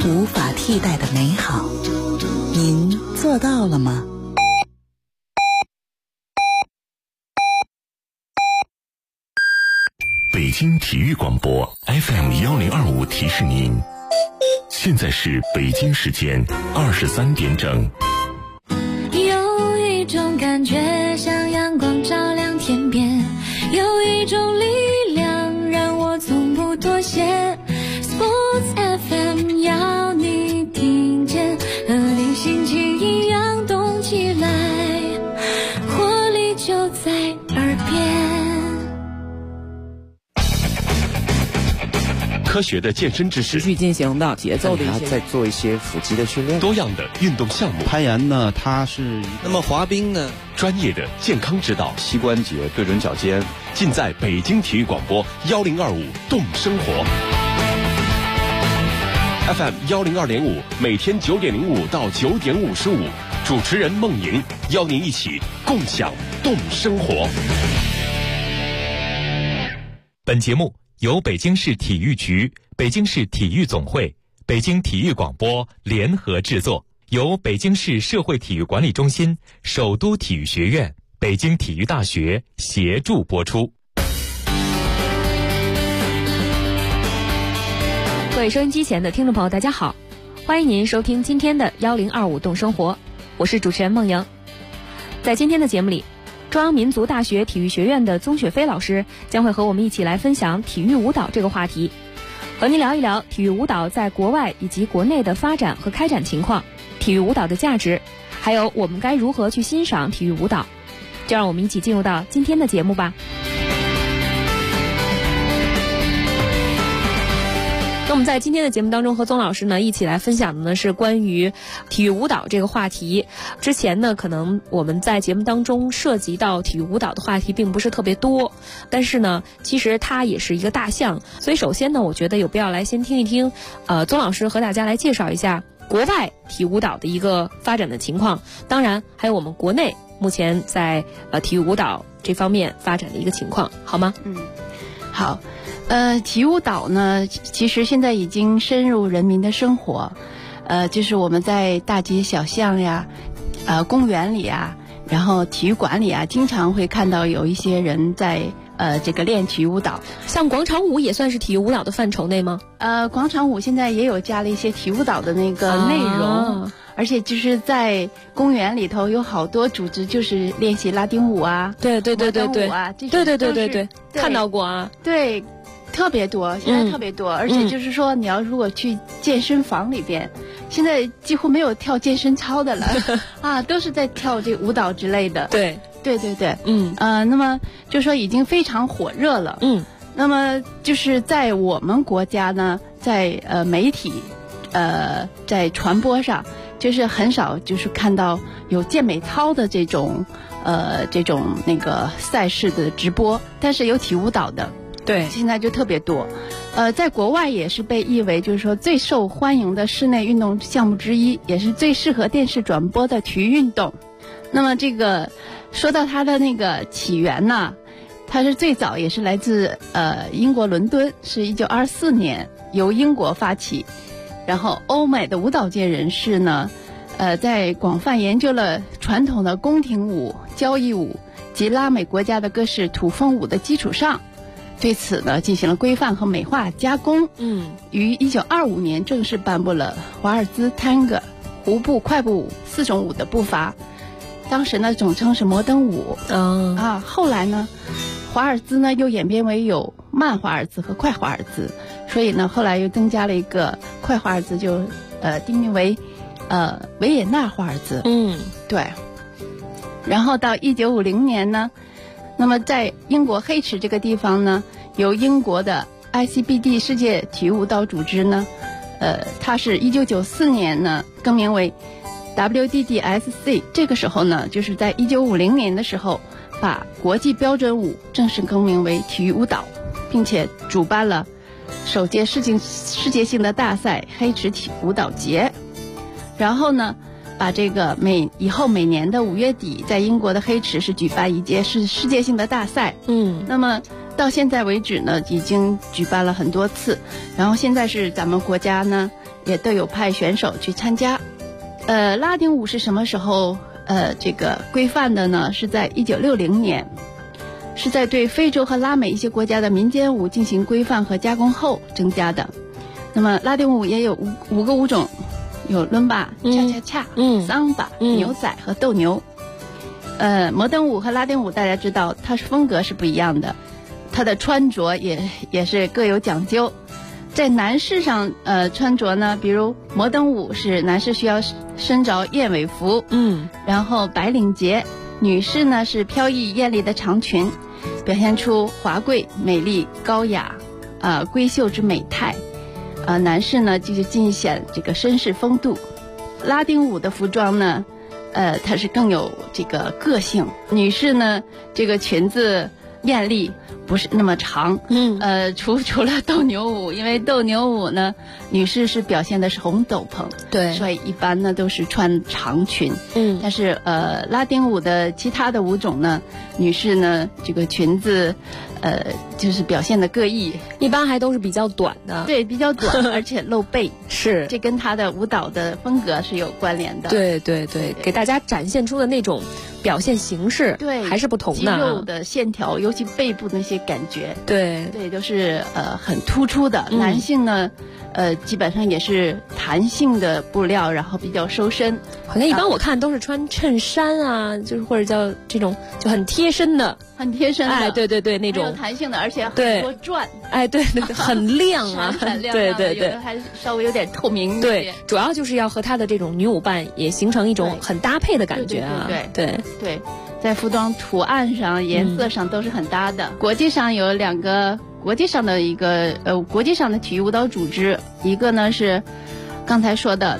无法替代的美好。您做到了吗？ 北京体育广播 FM1025提示您，现在是北京时间23点整。 有一种感觉像阳光照亮天边，有一种力量让我从不妥协。 Sports FM 要你听见，和你心情一样动起来，活力就在耳边。 科学的健身知识， 持续进行的节奏的一些， 再做一些腹肌的训练。 多样的运动项目， 攀岩呢，它是那么滑冰呢， 专业的健康指导， 膝关节对准脚尖， 尽在北京体育广播1025动生活 FM 102.5，每天9点05到9点55，主持人孟莹邀您一起共享动生活。 本节目由北京市体育局、北京市体育总会、北京体育广播联合制作，由北京市社会体育管理中心、首都体育学院、北京体育大学协助播出。 各位收音机前的听众朋友，大家好，欢迎您收听今天的1025动生活，我是主持人孟莹。在今天的节目里，中央民族大学体育学院的宗雪飞老师将会和我们一起来分享体育舞蹈这个话题，和您聊一聊体育舞蹈在国外以及国内的发展和开展情况，体育舞蹈的价值，还有我们该如何去欣赏体育舞蹈。就让我们一起进入到今天的节目吧。那我们在今天的节目当中和宗老师呢一起来分享的呢是关于体育舞蹈这个话题。之前呢可能我们在节目当中涉及到体育舞蹈的话题并不是特别多，但是呢其实它也是一个大项，所以首先呢我觉得有必要来先听一听宗老师和大家来介绍一下国外体育舞蹈的一个发展的情况，当然还有我们国内目前在体育舞蹈这方面发展的一个情况，好吗？ 好。体育舞蹈呢，其实现在已经深入人民的生活，就是我们在大街小巷呀，公园里啊，然后体育馆里啊，经常会看到有一些人在这个练体育舞蹈。 像广场舞也算是体育舞蹈的范畴内吗？ 广场舞现在也有加了一些体育舞蹈的那个内容。而且就是在公园里头有好多组织，就是练习拉丁舞啊， 对对对对对啊， 对，看到过啊， 对，特别多，现在特别多，而且就是说你要如果去健身房里边，现在几乎没有跳健身操的了啊，都是在跳这舞蹈之类的， 对， 那么就说已经非常火热了，那么就是在我们国家呢，在媒体在传播上。就是很少就是看到有健美操的这种那个赛事的直播，但是有体舞蹈的， 对， 现在就特别多。在国外也是被誉为就是说最受欢迎的室内运动项目之一，也是最适合电视转播的体育运动。那么这个说到它的那个起源呢，它是最早也是来自英国伦敦，是1924年由英国发起。然后欧美的舞蹈界人士呢，在广泛研究了传统的宫廷舞、交谊舞及拉美国家的各式土风舞的基础上，对此呢进行了规范和美化加工。于1925年正式颁布了华尔兹、Tango、胡步、快步舞4种舞的步伐，当时呢总称是摩登舞。后来呢，华尔兹呢又演变为有慢华尔兹和快华尔兹。所以呢，后来又增加了一个快华尔兹，就定名为维也纳华尔兹。对。然后到1950年呢，那么在英国黑池这个地方呢，由英国的 ICBD 世界体育舞蹈组织呢，它是1994年呢更名为 WDDSC。这个时候呢，就是在1950年的时候，把国际标准舞正式更名为体育舞蹈，并且主办了首届世界性的大赛黑池体舞蹈节。然后呢，把这个以后每年的5月底在英国的黑池是举办一届世界性的大赛。那么到现在为止呢，已经举办了很多次。然后现在是咱们国家呢也都有派选手去参加。拉丁舞是什么时候这个规范的呢？是在1960年，是在对非洲和拉美一些国家的民间舞进行规范和加工后增加的。那么拉丁舞也有五个舞种，有伦巴、恰恰恰、桑巴、牛仔和斗牛。摩登舞和拉丁舞大家知道，它是风格是不一样的，它的穿着也是各有讲究。在男士上，穿着呢，比如摩登舞是男士需要身着燕尾服，然后白领结；女士呢是飘逸艳丽的长裙，表现出华贵、美丽、高雅，闺秀之美态。男士呢就是尽显这个绅士风度。拉丁舞的服装呢，它是更有这个个性。女士呢，这个裙子艳丽，不是那么长。除了斗牛舞，因为斗牛舞呢，女士是表现的是红斗篷， 对， 所以一般呢都是穿长裙。但是拉丁舞的其他的舞种呢，女士呢这个裙子，就是表现的各异， 一般还都是比较短的。 对，比较短，而且露背， 是这跟她的舞蹈的风格是有关联的。 对对对，给大家展现出的那种表现形式， 对， 还是不同的。 肌肉的线条，尤其背部那些感觉， 对对，都是很突出的。男性呢，基本上也是弹性的布料，然后比较收身。 好像一般我看都是穿衬衫啊，就是或者叫这种就很贴身的， 很贴身的。 哎，对对对，那种有弹性的，而且很多转。 哎，对对对，很亮啊，对对对， 还稍微有点透明一些。 对，主要就是要和它的这种女舞伴也形成一种很搭配的感觉啊。 对，在服装图案上、颜色上都是很搭的。国际上有两个国际上的国际上的体育舞蹈组织，一个呢是刚才说的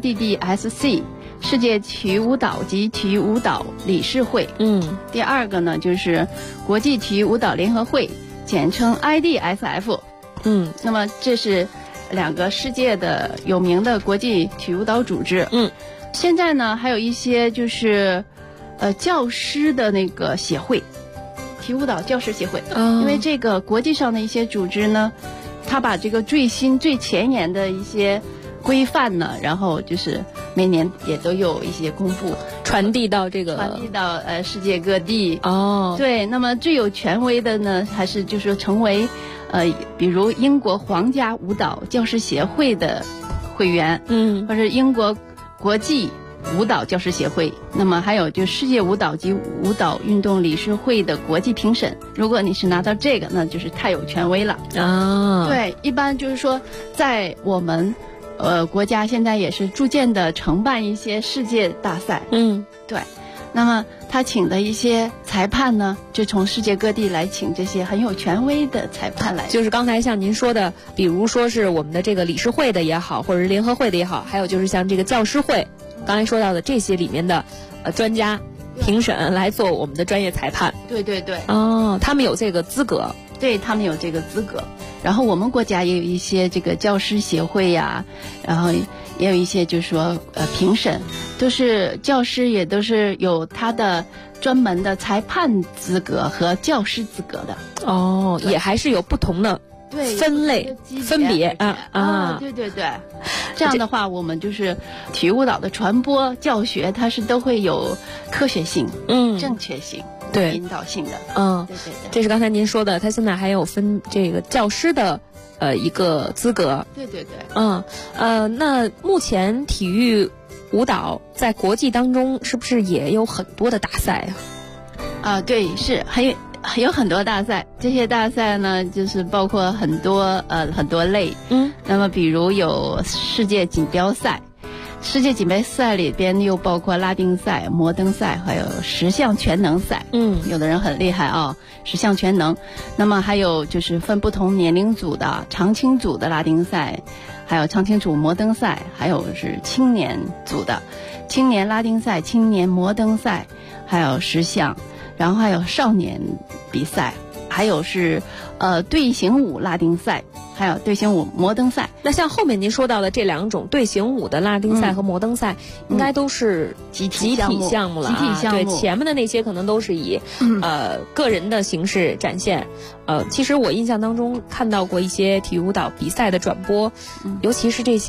WDDSC 世界体育舞蹈及体育舞蹈理事会。第二个呢就是国际体育舞蹈联合会，简称 IDSF。那么这是两个世界的有名的国际体育舞蹈组织。现在呢还有一些就是教师的那个协会，体育舞蹈教师协会。因为这个国际上的一些组织呢，他把这个最新最前沿的一些规范呢，然后就是每年也都有一些公布，传递到世界各地。对，那么最有权威的呢，还是就是说成为比如英国皇家舞蹈教师协会的会员，或者英国国际舞蹈教师协会，那么还有就世界舞蹈及舞蹈运动理事会的国际评审。如果你是拿到这个，那就是太有权威了啊。对，一般就是说在我们国家现在也是逐渐的承办一些世界大赛。对，那么他请的一些裁判呢，就从世界各地来请这些很有权威的裁判来。 就是刚才像您说的，比如说是我们的这个理事会的也好，或者是联合会的也好，还有就是像这个教师会，刚才说到的这些里面的专家评审来做我们的专业裁判。 对对对。 他们有这个资格。 对，他们有这个资格。然后我们国家也有一些这个教师协会呀，然后也有一些就是说评审，都是教师也都是有他的专门的裁判资格和教师资格的。 也还是有不同的分类分别对对对。这样的话，我们就是体育舞蹈的传播教学，它是都会有科学性、正确性、 对引导性的。对对对， 这是刚才您说的，它现在还有分这个教师的一个资格。 对对对。 那目前体育舞蹈在国际当中是不是也有很多的大赛啊？ 对，是还有很多大赛，这些大赛呢，就是包括很多类。那么比如有世界锦标赛，世界锦标赛里边又包括拉丁赛、摩登赛，还有10项全能赛。有的人很厉害啊，10项全能。那么还有就是分不同年龄组的长青组的拉丁赛，还有长青组摩登赛，还有是青年组的青年拉丁赛、青年摩登赛，还有10项。然后还有少年比赛，还有是队形舞拉丁赛，还有队形舞摩登赛。 那像后面您说到的这两种队形舞的拉丁赛和摩登赛，应该都是集体项目了。集体项目，对，前面的那些可能都是以个人的形式展现。其实我印象当中看到过一些体育舞蹈比赛的转播，尤其是这些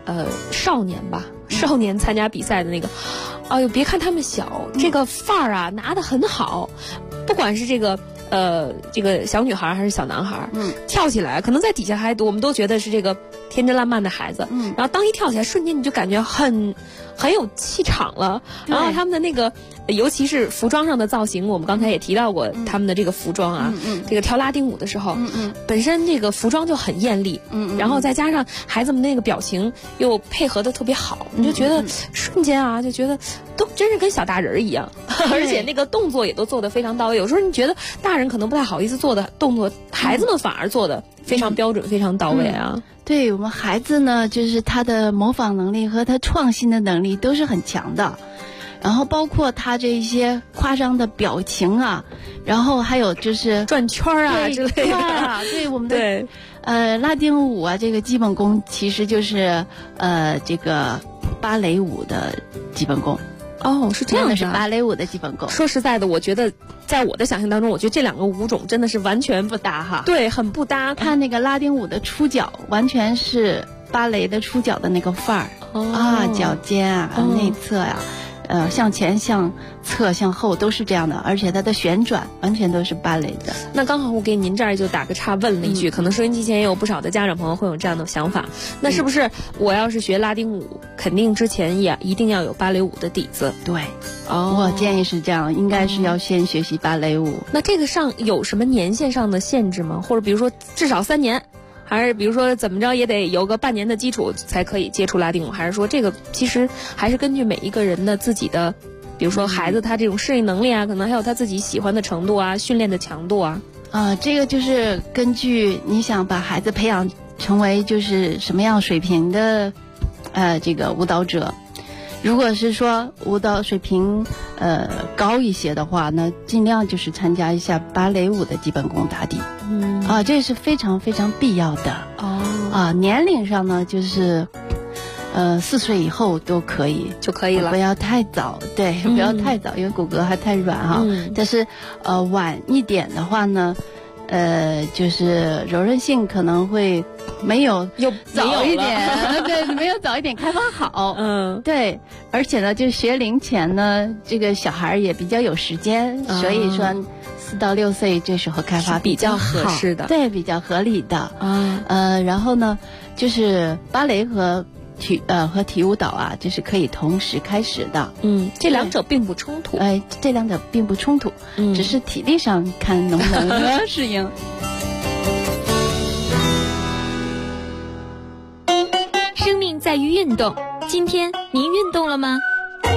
少年吧，少年参加比赛的那个，哎呦，别看他们小，这个范儿啊拿得很好，不管是这个小女孩还是小男孩，跳起来可能在底下我们都觉得是这个天真烂漫的孩子，然后当一跳起来，瞬间你就感觉很有气场了。然后他们的那个，尤其是服装上的造型，我们刚才也提到过他们的这个服装啊，这个跳拉丁舞的时候，本身这个服装就很艳丽，然后再加上孩子们那个表情又配合的特别好，你就觉得瞬间啊，就觉得都真是跟小大人一样，而且那个动作也都做得非常到位。有时候你觉得大人可能不太好意思做的动作，孩子们反而做的非常标准，非常到位啊。 对，我们孩子呢，就是他的模仿能力和他创新的能力都是很强的，然后包括他这些夸张的表情啊，然后还有就是转圈啊之类的。 对我们的拉丁舞啊，这个基本功其实就是这个芭蕾舞的基本功。 哦，是这样的， 是芭蕾舞的基本功。 说实在的，我觉得在我的想象当中，我觉得这两个舞种真的是完全不搭哈。对，很不搭。 看那个拉丁舞的出脚，完全是芭蕾的出脚的那个范儿、脚尖啊、内侧啊。向前、向侧、向后都是这样的，而且它的旋转完全都是芭蕾的。 那刚好我给您这儿就打个岔问了一句，可能收音机前也有不少的家长朋友会有这样的想法，那是不是我要是学拉丁舞，肯定之前也一定要有芭蕾舞的底子？ 对，我建议是这样，应该是要先学习芭蕾舞。 那这个上有什么年限上的限制吗？或者比如说至少3年？还是比如说怎么着也得有个半年的基础才可以接触拉丁舞？还是说这个其实还是根据每一个人的自己的，比如说孩子他这种适应能力啊，可能还有他自己喜欢的程度啊，训练的强度啊。 这个就是根据你想把孩子培养成为就是什么样水平的这个舞蹈者。如果是说舞蹈水平高一些的话，那尽量就是参加一下芭蕾舞的基本功打底。这是非常非常必要的。年龄上呢，就是4岁以后都可以就可以了， 不要太早。对，不要太早，因为骨骼还太软哈。但是晚一点的话呢，就是柔韧性可能会没有早一点，对，没有早一点开发好。对，而且呢，就学龄前呢，这个小孩也比较有时间，所以说4到6岁这时候开发比较合适的， 对，比较合理的。然后呢，就是芭蕾和体育舞蹈啊，就是可以同时开始的。 这两者并不冲突。 这两者并不冲突，只是体力上看能不能适应。 生命在于运动，今天您运动了吗？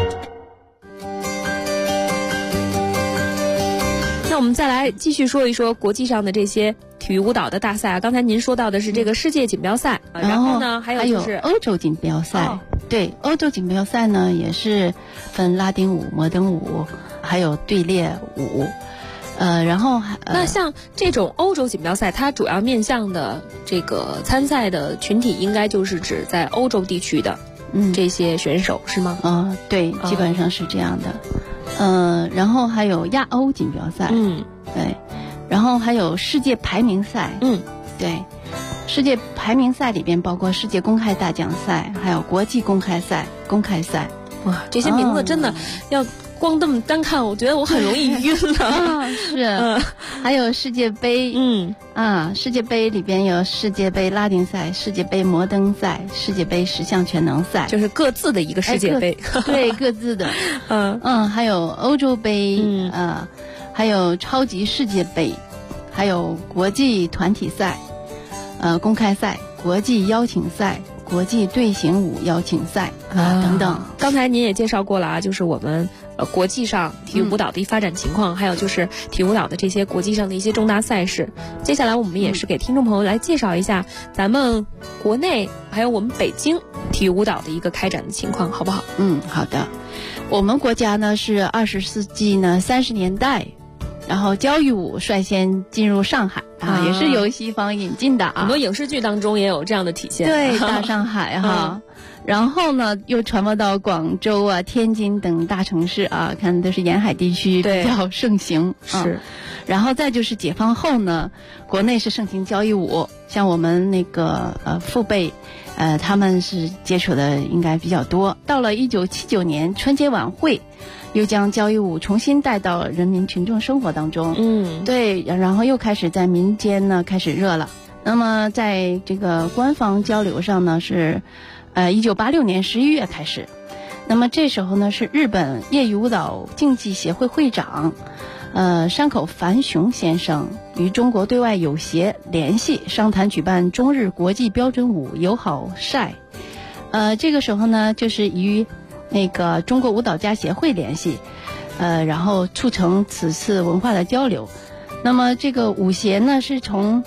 那我们再来继续说一说国际上的这些体育舞蹈的大赛啊。刚才您说到的是这个世界锦标赛，然后呢还有就是欧洲锦标赛。对，欧洲锦标赛呢也是分拉丁舞、摩登舞，还有队列舞。然后那像这种欧洲锦标赛，它主要面向的这个参赛的群体，应该就是指在欧洲地区的这些选手是吗？ 对，基本上是这样的。然后还有亚欧锦标赛，对，然后还有世界排名赛，对，世界排名赛里边包括世界公开大奖赛，还有国际公开赛、公开赛。 哇，这些名字真的要光这么单看，我觉得我很容易晕了。 是，还有世界杯，世界杯里边有世界杯拉丁赛、世界杯摩登赛、世界杯10项全能赛， 就是各自的一个世界杯。 对，各自的。还有欧洲杯，还有超级世界杯，还有国际团体赛，公开赛、国际邀请赛、国际队形舞邀请赛等等。 刚才您也介绍过了啊，就是我们国际上体育舞蹈的发展情况，还有就是体育舞蹈的这些国际上的一些重大赛事。接下来我们也是给听众朋友来介绍一下咱们国内还有我们北京体育舞蹈的一个开展的情况，好不好？ 好的。我们国家呢是20世纪呢30年代，然后交谊舞率先进入上海也是由西方引进的很多影视剧当中也有这样的体现。 对，大上海然后呢又传播到广州啊、天津等大城市啊，看都是沿海地区比较盛行。 是， 然后再就是解放后呢，国内是盛行交谊舞，像我们那个父辈他们是接触的应该比较多。到了1979年春节晚会，又将交谊舞重新带到人民群众生活当中。对，然后又开始在民间呢开始热了。那么在这个官方交流上呢是1986年11月开始。那么这时候呢是日本业余舞蹈竞技协会会长山口繁雄先生与中国对外友协联系，商谈举办中日国际标准舞友好赛。这个时候呢就是与那个中国舞蹈家协会联系，然后促成此次文化的交流。那么这个舞协呢是从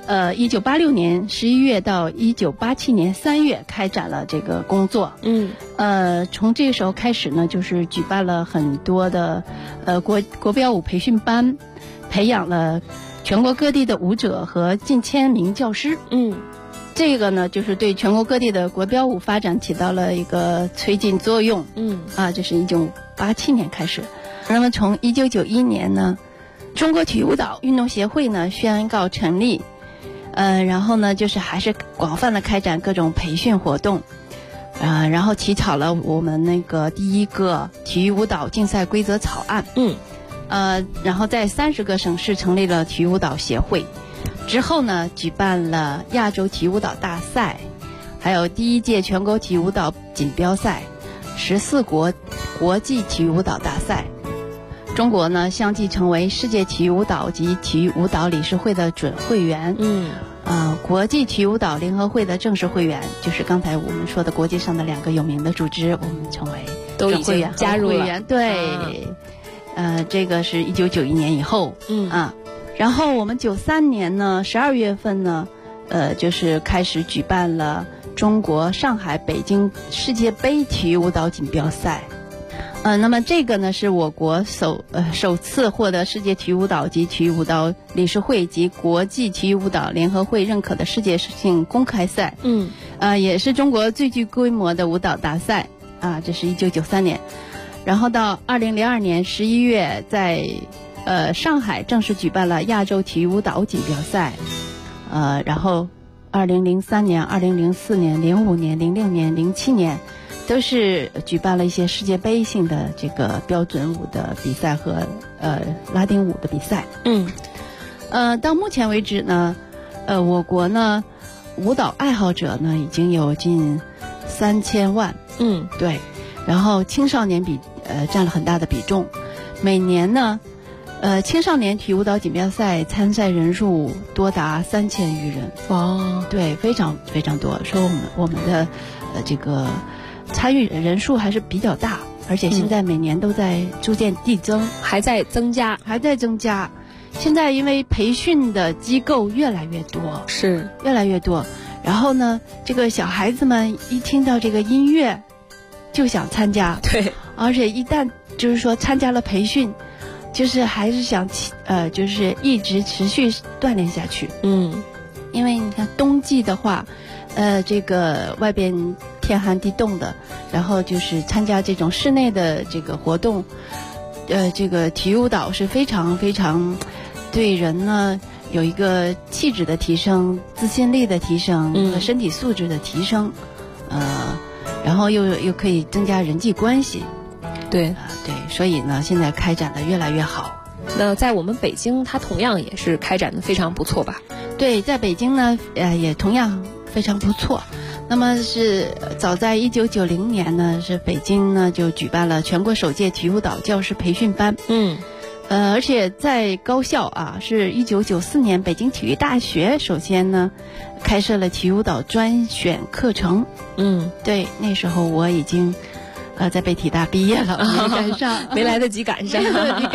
1986年11月到1987年3月开展了这个工作。从这个时候开始呢，就是举办了很多的国标舞培训班，培养了全国各地的舞者和近千名教师。这个呢就是对全国各地的国标舞发展起到了一个推进作用。这是1987年开始。那么从1991年呢，中国体育舞蹈运动协会呢宣告成立。然后呢就是还是广泛的开展各种培训活动，然后起草了我们那个第一个体育舞蹈竞赛规则草案。然后在30个省市成立了体育舞蹈协会。之后呢举办了亚洲体育舞蹈大赛，还有第1届全国体育舞蹈锦标赛，14国际体育舞蹈大赛。中国呢相继成为世界体育舞蹈及体育舞蹈理事会的准会员。国际体育舞蹈联合会的正式会员，就是刚才我们说的国际上的2个有名的组织，我们成为都已经加入了。 对，这个是1991年以后。然后我们93年呢12月份呢，就是开始举办了中国上海、北京世界杯体育舞蹈锦标赛。那么这个呢是我国首次获得世界体育舞蹈及体育舞蹈理事会及国际体育舞蹈联合会认可的世界性公开赛。也是中国最具规模的舞蹈大赛。这是1993年。然后到2002年11月，在上海正式举办了亚洲体育舞蹈锦标赛。然后2003年、2004年、05年、06年、07年。都是举办了一些世界杯性的这个标准舞的比赛和拉丁舞的比赛。到目前为止呢，我国呢舞蹈爱好者呢已经有近3000万。对，然后青少年占了很大的比重。每年呢，青少年体育舞蹈锦标赛参赛人数多达3000余人。对，非常非常多。说我们的这个参与人数还是比较大，而且现在每年都在逐渐递增， 还在增加。 现在因为培训的机构越来越多，越来越多。然后呢，这个小孩子们一听到这个音乐就想参加。 对， 而且一旦就是说参加了培训，就是还是想就是一直持续锻炼下去。因为你看冬季的话，这个外边天寒地冻的，然后就是参加这种室内的这个活动，这个体育舞蹈是非常非常对人呢有一个气质的提升、自信力的提升和身体素质的提升。然后又可以增加人际关系。 对， 所以呢现在开展的越来越好。 那在我们北京它同样也是开展的非常不错吧？ 对，在北京呢也同样非常不错。那么是早在1990年呢，是北京呢就举办了全国首届体育舞蹈教师培训班。而且在高校是1994年北京体育大学首先呢开设了体育舞蹈专选课程。对，那时候我已经在北体大毕业了，没赶上， 没来得及赶上。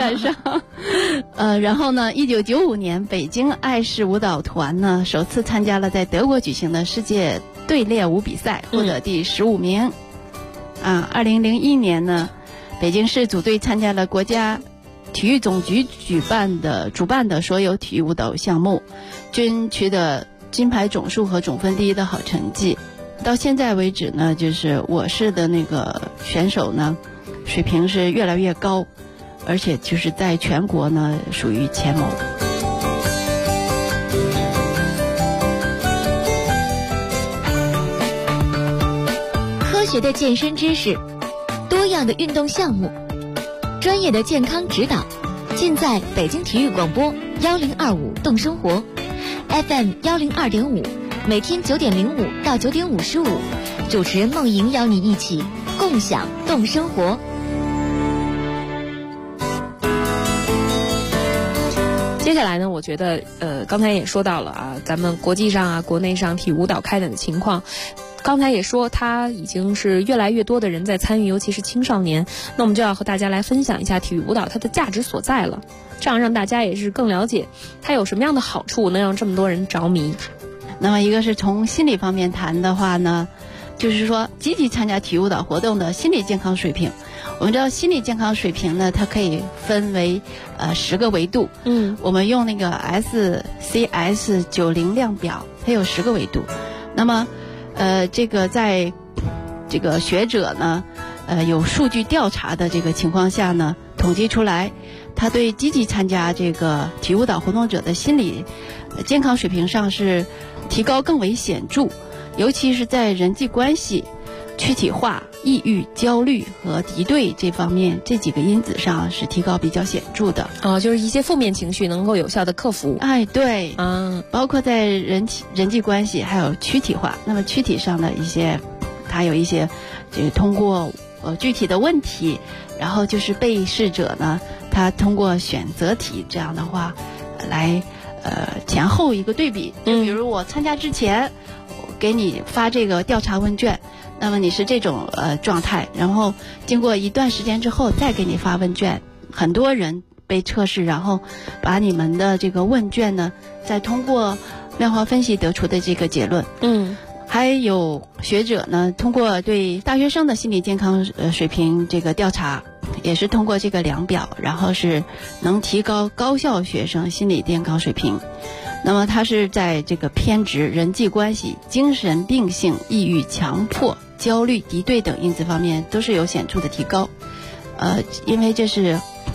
然后呢1995年北京爱市舞蹈团呢首次参加了在德国举行的世界队列舞比赛，获得第15名。2001年呢北京市组队参加了国家体育总局主办的所有体育舞蹈项目，均取得金牌总数和总分第一的好成绩。到现在为止呢，就是我市的那个选手呢水平是越来越高，而且就是在全国呢属于前茅。 学的健身知识，多样的运动项目，专业的健康指导，尽在北京体育广播1025动生活 FM 102.5，每天9点05到9点55，主持人梦莹邀你一起共享动生活。 接下来呢，我觉得刚才也说到了啊，咱们国际上啊、国内上体育舞蹈开展的情况。刚才也说，它已经是越来越多的人在参与，尤其是青少年。那我们就要和大家来分享一下体育舞蹈它的价值所在了，这样让大家也是更了解它有什么样的好处，能让这么多人着迷。 那么一个是从心理方面谈的话呢，就是说积极参加体育舞蹈活动的心理健康水平。我们知道心理健康水平呢，它可以分为10个维度。我们用那个 SCS-90 量表，它有10个维度。那么这个在这个学者呢，有数据调查的这个情况下呢，统计出来，他对积极参加这个体育舞蹈活动者的心理健康水平上是提高更为显著，尤其是在人际关系、躯体化、抑郁、焦虑和敌对这方面这几个因子上是提高比较显著的。 就是一些负面情绪能够有效的克服。 对，包括在人际关系还有躯体化。那么躯体上的一些，它有一些这个通过具体的问题，然后就是被试者呢，他通过选择题这样的话来前后一个对比。就比如我参加之前，我给你发这个调查问卷。那么你是这种状态，然后经过一段时间之后再给你发问卷，很多人被测试，然后把你们的这个问卷呢，再通过量化分析得出的这个结论。还有学者呢，通过对大学生的心理健康水平这个调查，也是通过这个量表，然后是能提高高校学生心理健康水平。那么它是在这个偏执、人际关系、精神病性、抑郁、强迫、焦虑、敌对等因子方面都是有显著的提高。因为这是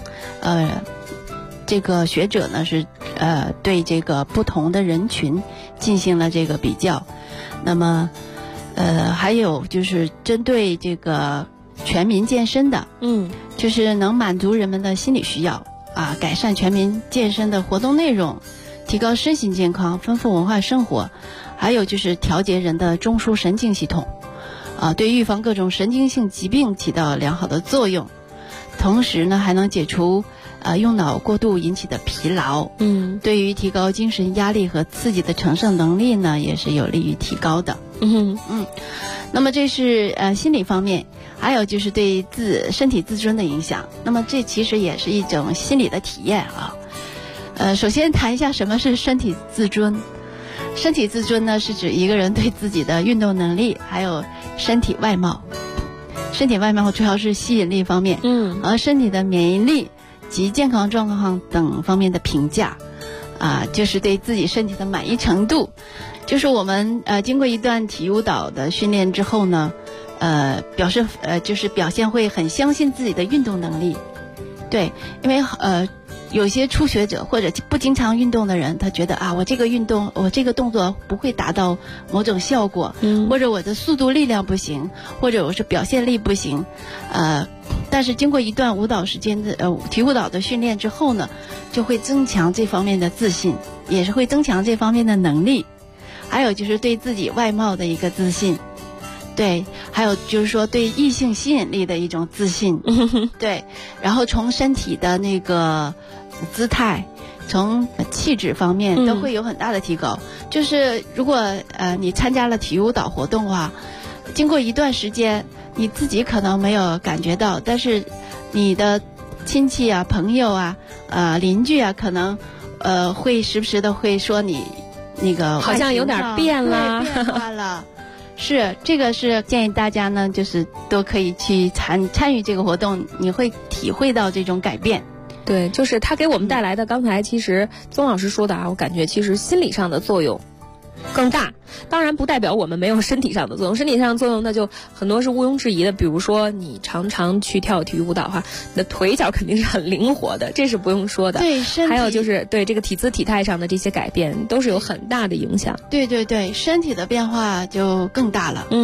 这个学者呢是对这个不同的人群进行了这个比较。那么还有就是针对这个全民健身的，就是能满足人们的心理需要啊，改善全民健身的活动内容，提高身心健康，丰富文化生活，还有就是调节人的中枢神经系统，对预防各种神经性疾病起到良好的作用。同时呢，还能解除用脑过度引起的疲劳。对于提高精神压力和刺激的承受能力呢，也是有利于提高的。那么这是心理方面，还有就是对身体自尊的影响。那么这其实也是一种心理的体验啊。首先谈一下什么是身体自尊。身体自尊呢，是指一个人对自己的运动能力还有身体外貌。身体外貌主要是吸引力方面，和身体的免疫力及健康状况等方面的评价，就是对自己身体的满意程度。就是我们经过一段体育舞蹈的训练之后呢，就是表现会很相信自己的运动能力。对，因为有些初学者或者不经常运动的人，他觉得我这个动作不会达到某种效果，或者我的速度力量不行，或者我是表现力不行，但是经过一段舞蹈时间的体育舞蹈的训练之后呢，就会增强这方面的自信，也是会增强这方面的能力。还有就是对自己外貌的一个自信，对，还有就是说对异性吸引力的一种自信，对，然后从身体的那个姿态，从气质方面都会有很大的提高。就是如果你参加了体育舞蹈活动的话，经过一段时间，你自己可能没有感觉到，但是你的亲戚啊、朋友啊、邻居啊，可能会时不时的会说你那个好像有点变了， 变化了。是，这个是建议大家呢，就是都可以去参与这个活动，你会体会到这种改变。 对，就是它给我们带来的，刚才其实宗老师说的我感觉其实心理上的作用更大。当然不代表我们没有身体上的作用，身体上的作用那就很多是毋庸置疑的。比如说你常常去跳体育舞蹈的话，你的腿脚肯定是很灵活的，这是不用说的。 对， 还有就是对这个体姿体态上的这些改变都是有很大的影响。 对对对，身体的变化就更大了。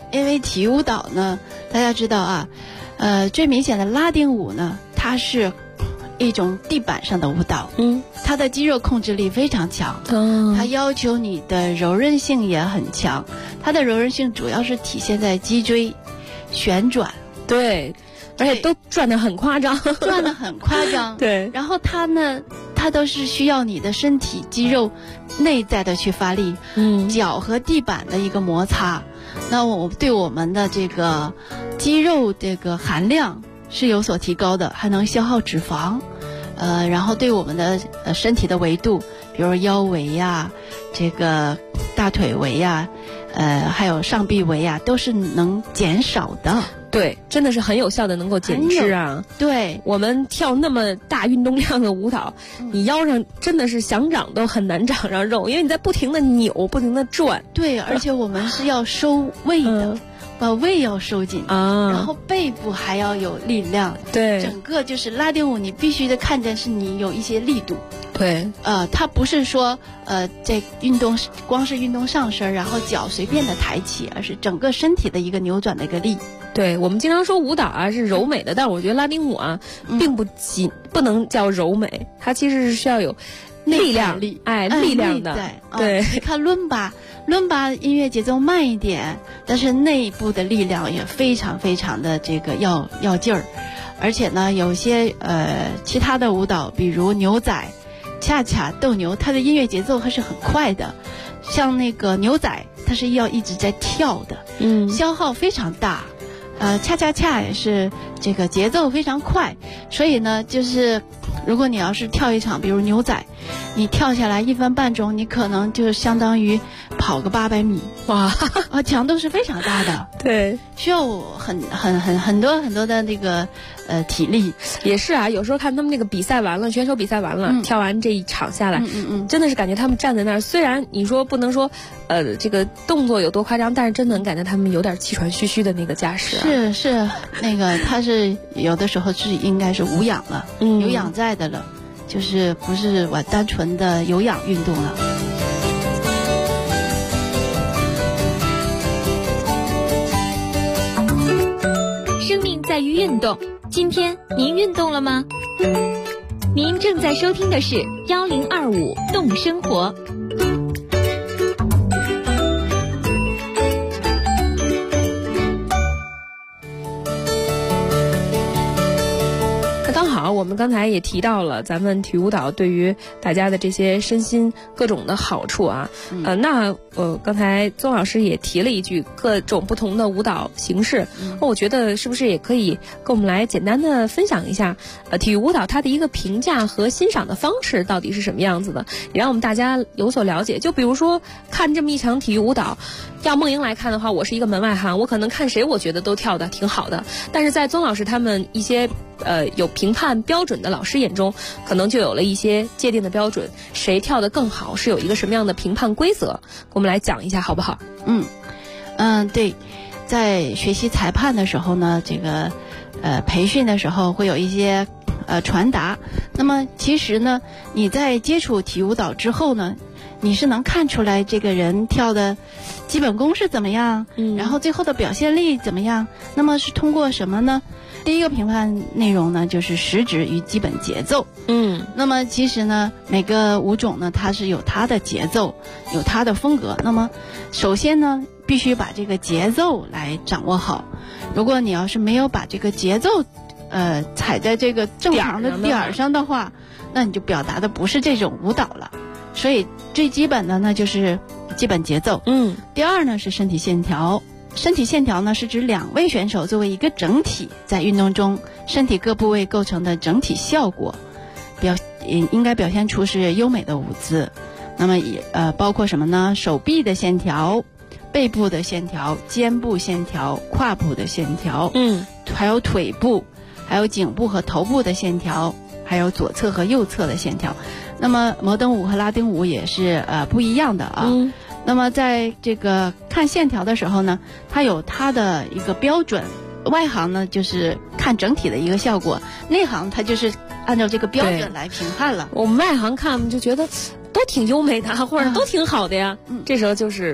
因为体育舞蹈呢，大家知道啊，最明显的拉丁舞呢，它是一种地板上的舞蹈，它的肌肉控制力非常强，它要求你的柔韧性也很强，它的柔韧性主要是体现在脊椎旋转， 对，而且都转得很夸张， 转得很夸张， 对。 然后它呢，它都是需要你的身体肌肉内在的去发力，脚和地板的一个摩擦，那我对我们的这个肌肉这个含量是有所提高的，还能消耗脂肪，然后对我们的身体的维度，比如腰围呀，这个大腿围呀，还有上臂围呀，都是能减少的。 对，真的是很有效的，能够减脂啊。 对， 我们跳那么大运动量的舞蹈，你腰上真的是想长都很难长上肉，因为你在不停的扭，不停的转。 对，而且我们是要收胃的。把胃要收紧啊，然后背部还要有力量。 对， 整个就是拉丁舞，你必须得看见是你有一些力度。 对， 它不是说这运动光是运动上身，然后脚随便的抬起，而是整个身体的一个扭转的一个力。 对，我们经常说舞蹈啊是柔美的，但是我觉得拉丁舞啊，并不能叫柔美，它其实是需要有力量，力量的。 对，你看伦巴音乐节奏慢一点，但是内部的力量也非常非常的这个要劲儿，而且呢，有些其他的舞蹈，比如牛仔、恰恰、斗牛，它的音乐节奏还是很快的。像那个牛仔，它是要一直在跳的，消耗非常大。恰恰恰也是这个节奏非常快，所以呢，就是如果你要是跳一场，比如牛仔，你跳下来1分半钟，你可能就相当于跑个800米，哇，强度是非常大的， 对， 需要很多的那个体力。 也是啊，有时候看他们那个比赛完了，选手比赛完了，跳完这一场下来，真的是感觉他们站在那儿，虽然你说不能说这个动作有多夸张，但是真的能感觉他们有点气喘吁吁的那个架势啊。 是那个他是有的时候是应该是无氧了，有氧在的了，就是不是我单纯的有氧运动了。 生命在于运动，今天您运动了吗？您正在收听的是1025动生活。 刚好我们刚才也提到了咱们体育舞蹈对于大家的这些身心各种的好处啊，那刚才宗老师也提了一句各种不同的舞蹈形式，我觉得是不是也可以跟我们来简单的分享一下体育舞蹈它的一个评价和欣赏的方式到底是什么样子的，也让我们大家有所了解。就比如说看这么一场体育舞蹈，要梦莹来看的话，我是一个门外汉，我可能看谁我觉得都跳得挺好的，但是在宗老师他们一些有评判标准的老师眼中，可能就有了一些界定的标准，谁跳得更好是有一个什么样的评判规则，我们来讲一下好不好？ 对，在学习裁判的时候呢，这个培训的时候会有一些传达。那么其实呢，你在接触体育舞蹈之后呢，你是能看出来这个人跳的基本功是怎么样，然后最后的表现力怎么样。那么是通过什么呢？第一个评判内容呢，就是实质与基本节奏。那么其实呢，每个舞种呢，它是有它的节奏，有它的风格。那么首先呢，必须把这个节奏来掌握好。如果你要是没有把这个节奏踩在这个正常的点儿上的话，那你就表达的不是这种舞蹈了。所以最基本的呢，就是基本节奏。第二呢是身体线条。身体线条呢，是指两位选手作为一个整体，在运动中身体各部位构成的整体效果，应该表现出是优美的舞姿。那么也包括什么呢？手臂的线条、背部的线条、肩部线条、胯部的线条，还有腿部，还有颈部和头部的线条，还有左侧和右侧的线条。那么摩登舞和拉丁舞也是不一样的啊。那么在这个看线条的时候呢，它有它的一个标准。外行呢就是看整体的一个效果，内行它就是按照这个标准来评判了。 我们外行看就觉得都挺优美的，或者都挺好的呀。这时候就是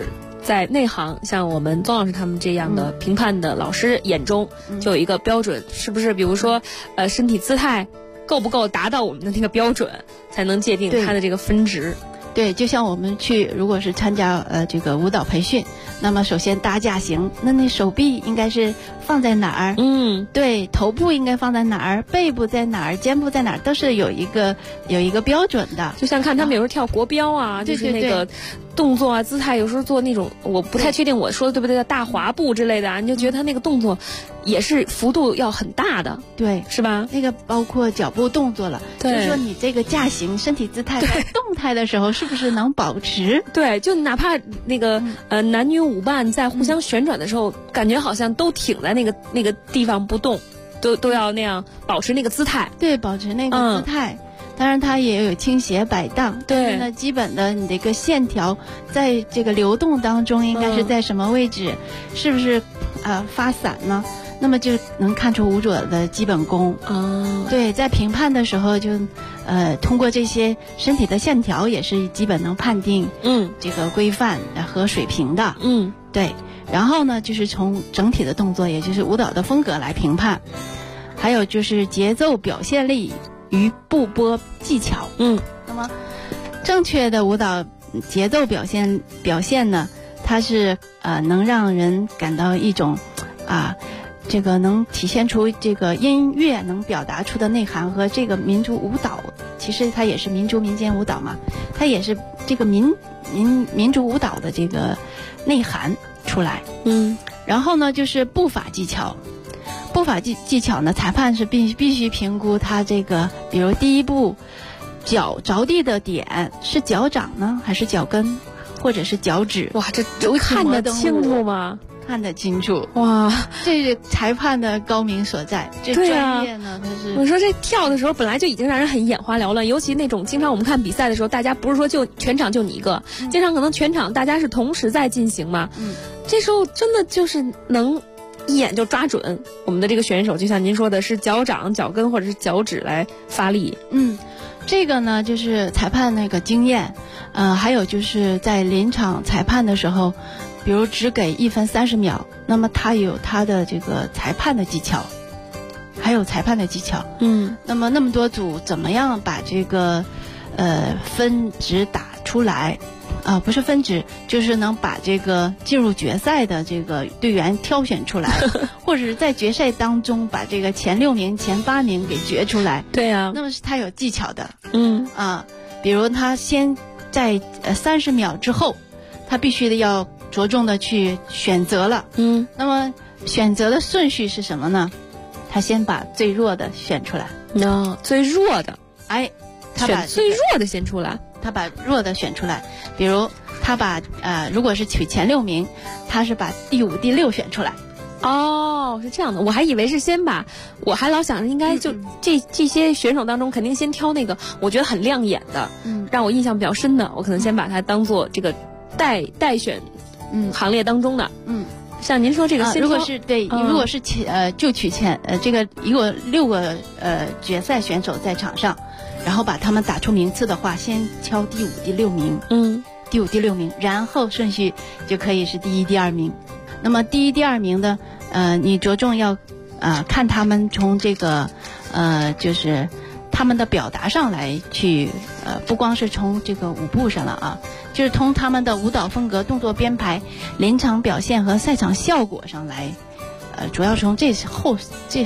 在内行，像我们宗老师他们这样的评判的老师眼中，就有一个标准，是不是？比如说，身体姿态够不够达到我们的那个标准，才能界定它的这个分值。 对，就像我们如果是参加这个舞蹈培训，那么首先搭架型，那手臂应该是放在哪儿？对，头部应该放在哪儿？背部在哪儿？肩部在哪儿？都是有一个标准的。 就像看他们有时候跳国标啊，就是那个动作啊、姿态，有时候做那种我不太确定我说的对不对，大滑步之类的啊，你就觉得他那个动作也是幅度要很大的， 对， 是吧？ 那个包括脚步动作了， 对， 就是说你这个架型、身体姿态在动态的时候是不是能保持？ 对，就哪怕那个男女舞伴在互相旋转的时候，感觉好像都挺在那个地方不动，都要那样保持那个姿态。 对，保持那个姿态。当然它也有倾斜摆荡， 对， 那基本的你这个线条在这个流动当中应该是在什么位置，是不是发散呢？那么就能看出舞者的基本功。对，在评判的时候就通过这些身体的线条也是基本能判定这个规范和水平的。对，然后呢就是从整体的动作，也就是舞蹈的风格来评判，还有就是节奏表现力与步波技巧。那么正确的舞蹈节奏表现呢，它是能让人感到一种这个能体现出这个音乐能表达出的内涵，和这个民族舞蹈其实它也是民间舞蹈嘛，它也是这个民族舞蹈的这个内涵出来。然后呢就是步法技巧。步法技巧呢，裁判是必须评估他这个，比如第一步脚着地的点是脚掌呢，还是脚跟，或者是脚趾？ 哇，这看得清楚吗？ 看得清楚。 哇， 这是裁判的高明所在。这专业呢，它是我说这跳的时候本来就已经让人很眼花缭乱，尤其那种经常我们看比赛的时候，大家不是说就全场就你一个，经常可能全场大家是同时在进行嘛。这时候真的就是能一眼就抓准我们的这个选手，就像您说的是脚掌、脚跟或者是脚趾来发力。 这个呢就是裁判那个经验，还有就是在临场裁判的时候，比如只给1分30秒，那么他有他的这个裁判的技巧，还有裁判的技巧。那么多组怎么样把这个分值打出来？不是分值，就是能把这个进入决赛的这个队员挑选出来，或者是在决赛当中把这个前6名、前8名给决出来。 对呀， 那么是他有技巧的。比如他先在30秒之后，他必须的要着重的去选择了。那么选择的顺序是什么呢？他先把最弱的选出来。 最弱的， 他把最弱的先出来。 他把弱的选出来，比如他把如果是取前6名，他是把第5、第6选出来。 是这样的，我还以为是我还老想着应该就这些选手当中肯定先挑那个我觉得很亮眼的，让我印象比较深的，我可能先把它当做这个待选行列当中的。像您说这个先挑， 如果是如果是就取前这个如果6个决赛选手在场上，然后把他们打出名次的话，先挑第5、第6名。第5、第6名，然后顺序就可以是第1、第2名。那么第1、第2名的你着重要看他们从这个就是他们的表达上来去不光是从这个舞步上了就是从他们的舞蹈风格、动作编排、临场表现和赛场效果上来主要从这后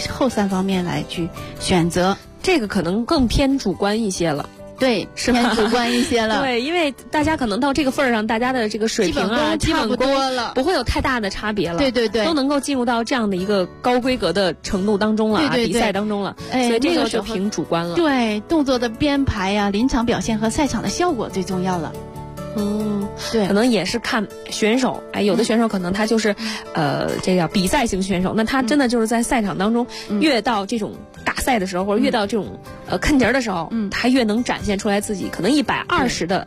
3方面来去选择。 这个可能更偏主观一些了。 对，偏主观一些了。 对，因为大家可能到这个份儿上，大家的这个水平基本功了，不会有太大的差别了。 对， 都能够进入到这样的一个高规格的程度当中了。比赛当中了。所以这个就凭主观了。 对，动作的编排呀、临场表现和赛场的效果最重要了。对， 可能也是看选手。有的选手可能他就是这叫比赛型选手，那他真的就是在赛场当中越到这种大赛的时候，或者越到这种坑节的时候，他越能展现出来自己可能120的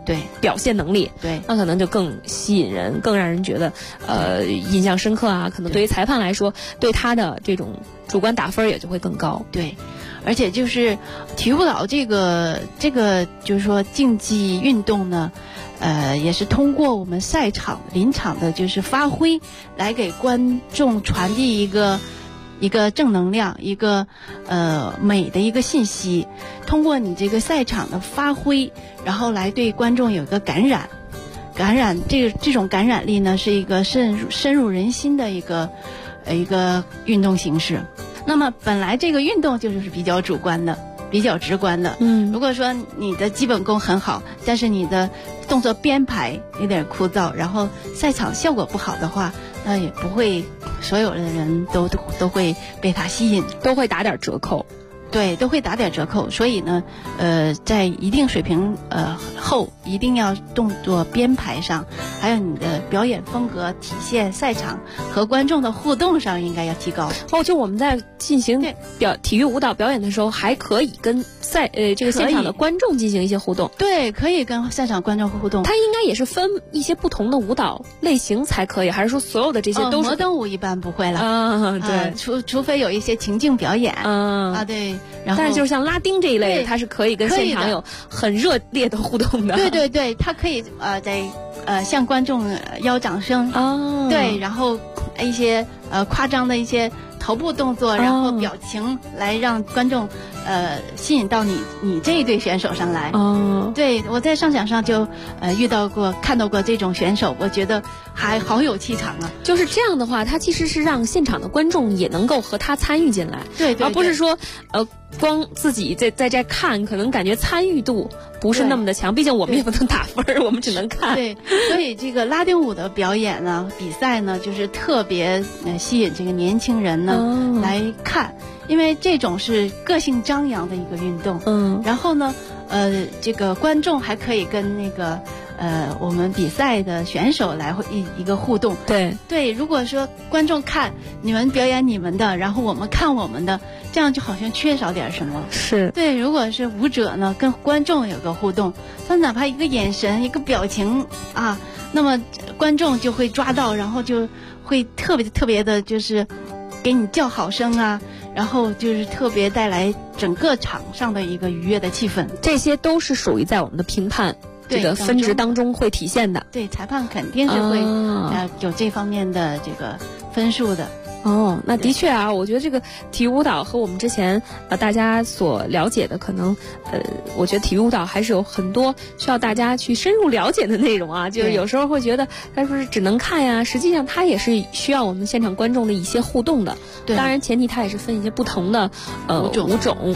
对表现能力， 对， 那可能就更吸引人，更让人觉得印象深刻啊。可能对于裁判来说，对他的这种主观打分也就会更高。 对，而且就是体育舞蹈这个就是说竞技运动呢，也是通过我们赛场临场的就是发挥，来给观众传递一个正能量，一个美的一个信息。通过你这个赛场的发挥，然后来对观众有一个感染这种感染力呢，是一个深入人心的一个运动形式。那么本来这个运动就是比较主观的，比较直观的。如果说你的基本功很好，但是你的动作编排有点枯燥，然后赛场效果不好的话，那也不会所有的人都会被它吸引， 都会打点折扣。 对，都会打点折扣。所以呢，在一定水平后，一定要动作编排上，还有你的表演风格体现赛场和观众的互动上应该要提高。 就我们在进行体育舞蹈表演的时候，还可以跟这个现场的观众进行一些互动。 对，可以跟现场观众互动。 它应该也是分一些不同的舞蹈类型才可以，还是说所有的这些都是？ 摩登舞一般不会了对， 除非有一些情境表演对。然后但是就像拉丁这一类，它是可以跟现场有很热烈的互动的。 对，它可以在向观众邀掌声对，然后一些夸张的一些头部动作，然后表情来让观众吸引到你这一队选手上来。对，我在上场上就看到过这种选手，我觉得还好有气场啊。 就是这样的话，他其实是让现场的观众也能够和他参与进来， 对， 而不是说光自己在这看，可能感觉参与度不是那么的强。毕竟我们也不能打分，我们只能看。 对，所以这个拉丁舞的表演呢，比赛呢，就是特别吸引这个年轻人呢来看，因为这种是个性张扬的一个运动。然后呢，这个观众还可以跟那个我们比赛的选手来一个互动。对，如果说观众看你们表演你们的，然后我们看我们的，这样就好像缺少点什么。 是对，如果是舞者呢，跟观众有个互动，他哪怕一个眼神、一个表情那么观众就会抓到，然后就会特别的，就是给你叫好声然后就是特别带来整个场上的一个愉悦的气氛。 这些都是属于在我们的评判这个分值当中会体现的。 对，裁判肯定是会有这方面的这个分数的。 那的确我觉得这个体育舞蹈和我们之前大家所了解的可能我觉得体育舞蹈还是有很多需要大家去深入了解的内容就是有时候会觉得它是只能看呀，实际上它也是需要我们现场观众的一些互动的。当然前提它也是分一些不同的舞种。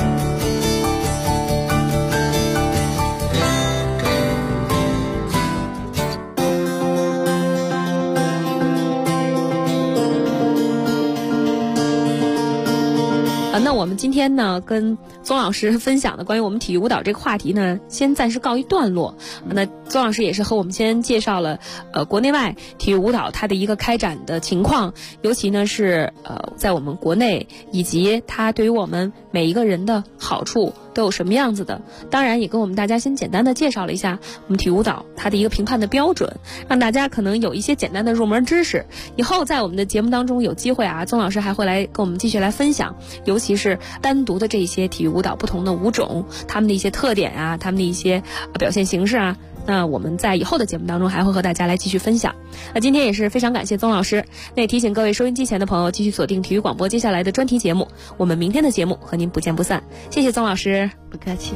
那我们今天呢，跟宗老师分享的关于我们体育舞蹈这个话题呢，先暂时告一段落。那宗老师也是和我们先介绍了国内外体育舞蹈它的一个开展的情况，尤其呢是在我们国内以及它对于我们每一个人的好处都有什么样子的。当然也跟我们大家先简单的介绍了一下我们体育舞蹈它的一个评判的标准，让大家可能有一些简单的入门知识。以后在我们的节目当中有机会宗老师还会来跟我们继续来分享，尤其是单独的这些体育舞蹈不同的舞种，他们的一些特点他们的一些表现形式那我们在以后的节目当中还会和大家来继续分享。那今天也是非常感谢宗老师，那也提醒各位收音机前的朋友继续锁定体育广播接下来的专题节目，我们明天的节目和您不见不散。谢谢宗老师。 不客气。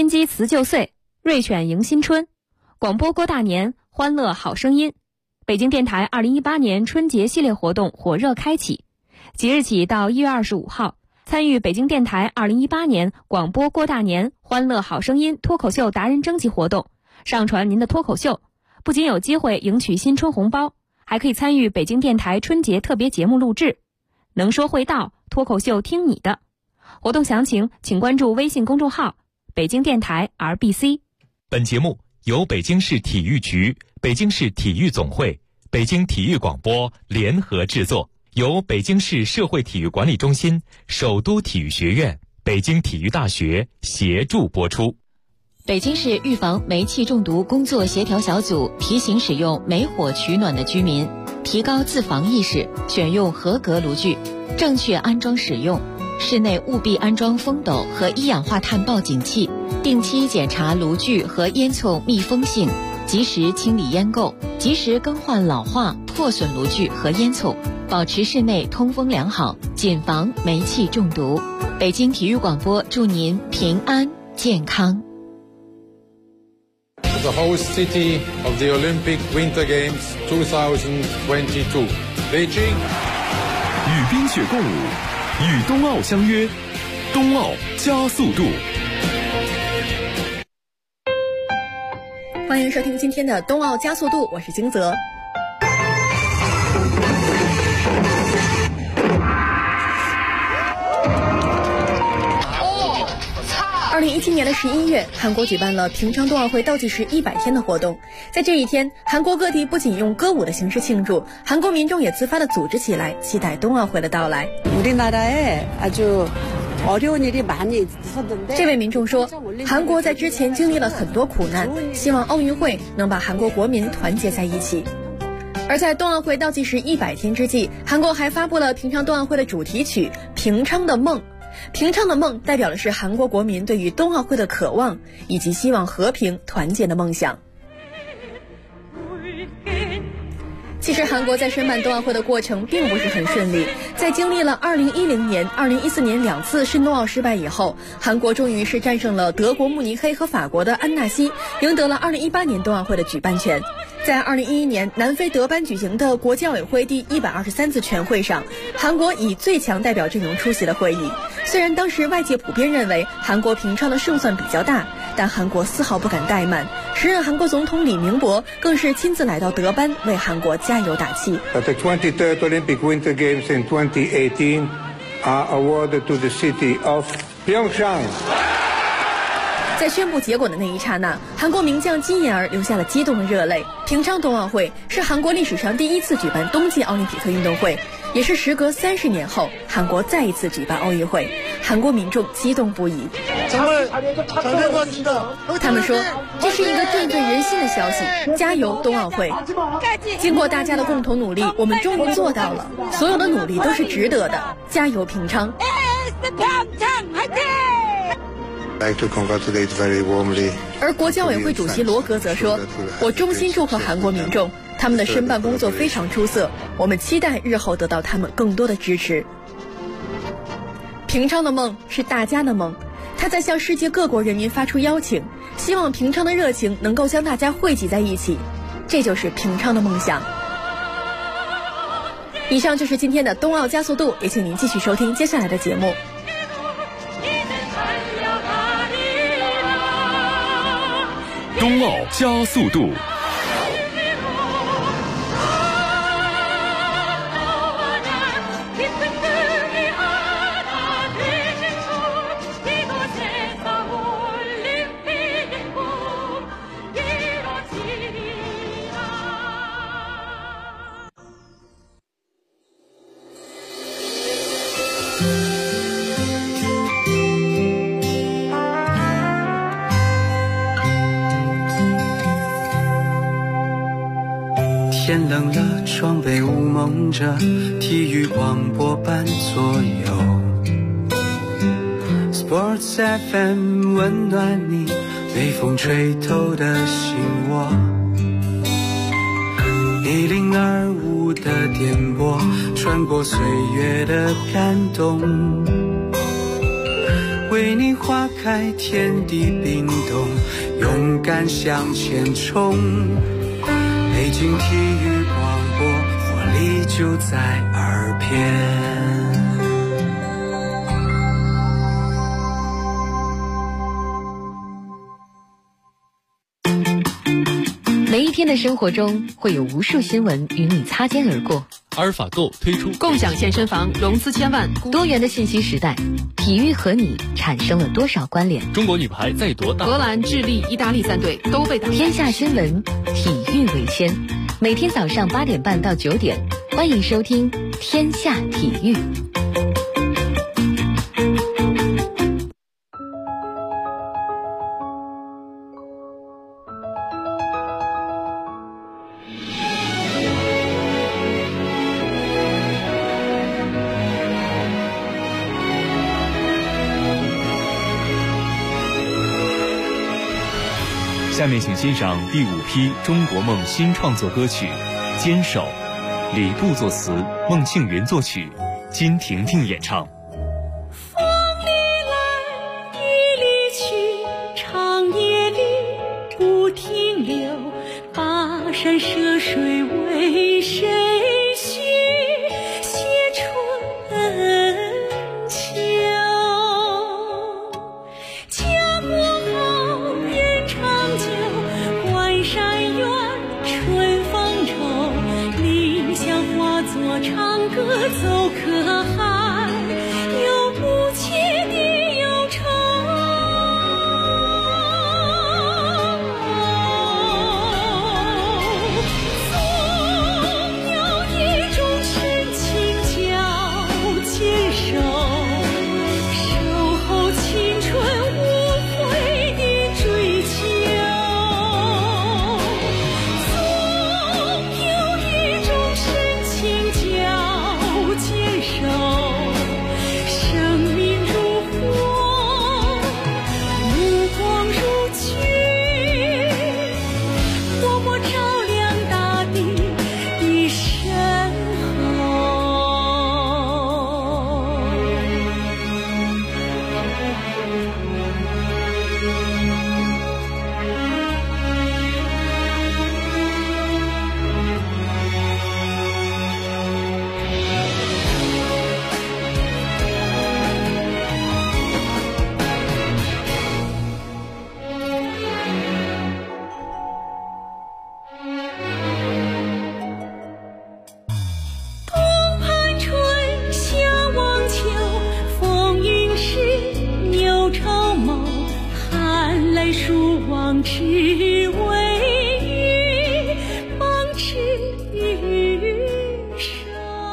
金鸡辞旧岁，瑞犬迎新春，广播过大年，欢乐好声音。北京电台2018年春节系列活动火热开启，即日起到1月25号，参与北京电台2018年广播过大年，欢乐好声音脱口秀达人征集活动，上传您的脱口秀，不仅有机会赢取新春红包，还可以参与北京电台春节特别节目录制，能说会道，脱口秀听你的。活动详情请关注微信公众号北京电台 RBC。 本节目由北京市体育局、北京市体育总会、北京体育广播联合制作，由北京市社会体育管理中心、首都体育学院、北京体育大学协助播出。 北京市预防煤气中毒工作协调小组提醒使用煤火取暖的居民提高自防意识，选用合格炉具，正确安装使用。室内务必安装风斗和一氧化碳报警器，定期检查炉具和烟囱密封性，及时清理烟垢，及时更换老化破损炉具和烟囱，保持室内通风良好，谨防煤气中毒。北京体育广播祝您平安健康。 The host city of the Olympic Winter Games 2022, Beijing。 与冰雪共舞，与冬奥相约，冬奥加速度。 欢迎收听今天的冬奥加速度，我是金泽。2017年的11月，韩国举办了平昌冬奥会倒计时100天的活动。在这一天，韩国各地不仅用歌舞的形式庆祝，韩国民众也自发地组织起来，期待冬奥会的到来。这位民众说，韩国在之前经历了很多苦难，希望奥运会能把韩国国民团结在一起。而在冬奥会倒计时100天之际，韩国还发布了平昌冬奥会的主题曲《平昌的梦》。平昌的梦代表的是韩国国民对于冬奥会的渴望，以及希望和平团结的梦想。其实韩国在申办冬奥会的过程并不是很顺利，在经历了2010年、2014年2次申冬奥失败以后，韩国终于是战胜了德国慕尼黑和法国的安纳西，赢得了2018年冬奥会的举办权。在2011年南非德班举行的国际奥委会第123次全会上，韩国以最强代表阵容出席了会议。虽然当时外界普遍认为韩国平昌的胜算比较大，但韩国丝毫不敢怠慢。时任韩国总统李明博更是亲自来到德班为韩国加油打气。 The 23rd Olympic Winter Games in 2018 are awarded to the city of Pyeongchang。 在宣布结果的那一刹那，韩国名将金妍儿流下了激动的热泪。平昌冬奥会是韩国历史上第一次举办冬季奥林匹克运动会，也是时隔30年后韩国再一次举办奥运会，韩国民众激动不已。他们说，这是一个振奋人心的消息，加油冬奥会！经过大家的共同努力，我们终于做到了，所有的努力都是值得的，加油平昌！而国际奥委会主席罗格则说，我衷心祝贺韩国民众，他们的申办工作非常出色，我们期待日后得到他们更多的支持。平昌的梦是大家的梦，他在向世界各国人民发出邀请，希望平昌的热情能够将大家汇集在一起，这就是平昌的梦想。以上就是今天的冬奥加速度，也请您继续收听接下来的节目。 冬奥加速度。 天冷了，窗被雾蒙着，体育广播伴左右。Sports FM 温暖你，被风吹透的心窝。1025的电波，穿过岁月的感动。 为你花开，天地冰冻，勇敢向前冲。北京体育广播，活力就在耳边。 每一天的生活中，会有无数新闻与你擦肩而过。 阿尔法购推出共享健身房融资1000万， 多元的信息时代，体育和你产生了多少关联？ 中国女排再夺大荷兰、智利、意大利3队都被打。 天下新闻，体育为先。每天早上8点半到9点，欢迎收听《天下体育》。 下面请欣赏第5批中国梦新创作歌曲《坚守》，李布作词，孟庆云作曲，金婷婷演唱。 风里来，雨里去，长夜里不停留，跋山涉水为谁去写春秋？家国好，人长久，关山远，春风愁，理想化作长歌走可海，有不切的忧愁。总有一种深情叫坚守，守候青春无悔的追求。总有一种深情叫坚守，生命如火，目光如炬，多么照亮大地的身后。东盘春，夏望秋，风云时，牛朝谋，寒来暑往，只为与梦之手。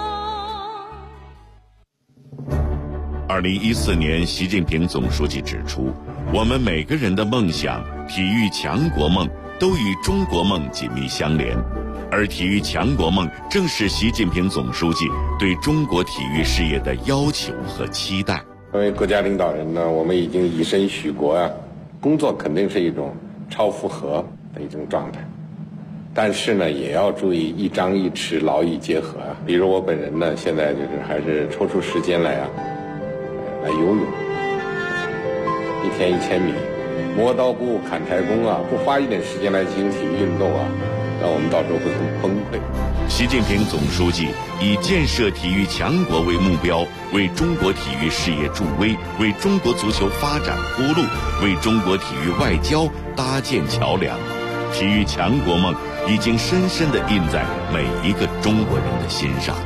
2014年，习近平总书记指出，我们每个人的梦想、体育强国梦都与中国梦紧密相连，而体育强国梦正是习近平总书记对中国体育事业的要求和期待。 作为国家领导人呢，我们已经以身许国啊，工作肯定是一种超负荷的一种状态，但是呢，也要注意一张一弛，劳逸结合啊。比如我本人呢，现在就是还是抽出时间来来游泳，一天1000米，磨刀不误砍柴工啊，不花一点时间来进行体育运动啊，那我们到时候会很崩溃。 习近平总书记以建设体育强国为目标，为中国体育事业助威，为中国足球发展铺路，为中国体育外交搭建桥梁。体育强国梦已经深深地印在每一个中国人的心上。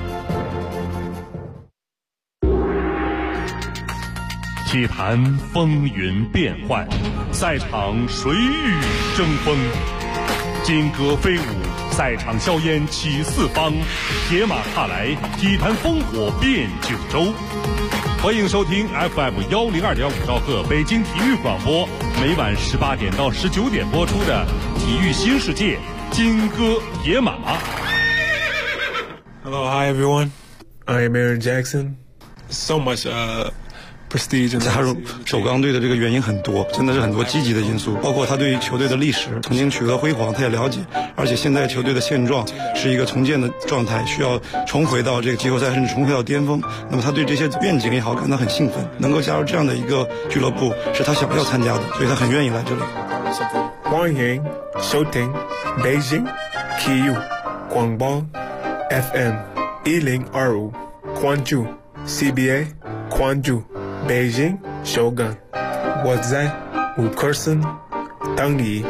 体坛风云变幻，赛场谁与争锋？金戈飞舞，赛场硝烟起四方，铁马踏来，体坛烽火遍九州。欢迎收听 FM102.5兆赫北京体育广播，每晚18点到19点播出的《体育新世界》金戈铁马。 Hello, hi everyone. I am Aaron Jackson. So much 加入首钢队的这个原因很多，真的是很多积极的因素，包括他对于球队的历史曾经取得辉煌他也了解，而且现在球队的现状是一个重建的状态，需要重回到这个季后赛甚至重回到巅峰。那么他对这些愿景也好感到很兴奋，能够加入这样的一个俱乐部是他想要参加的，所以他很愿意来这里。 欢迎收听北京体育广播 FM1025，关注 CBA， 关注北京首钢，我在五棵松等你。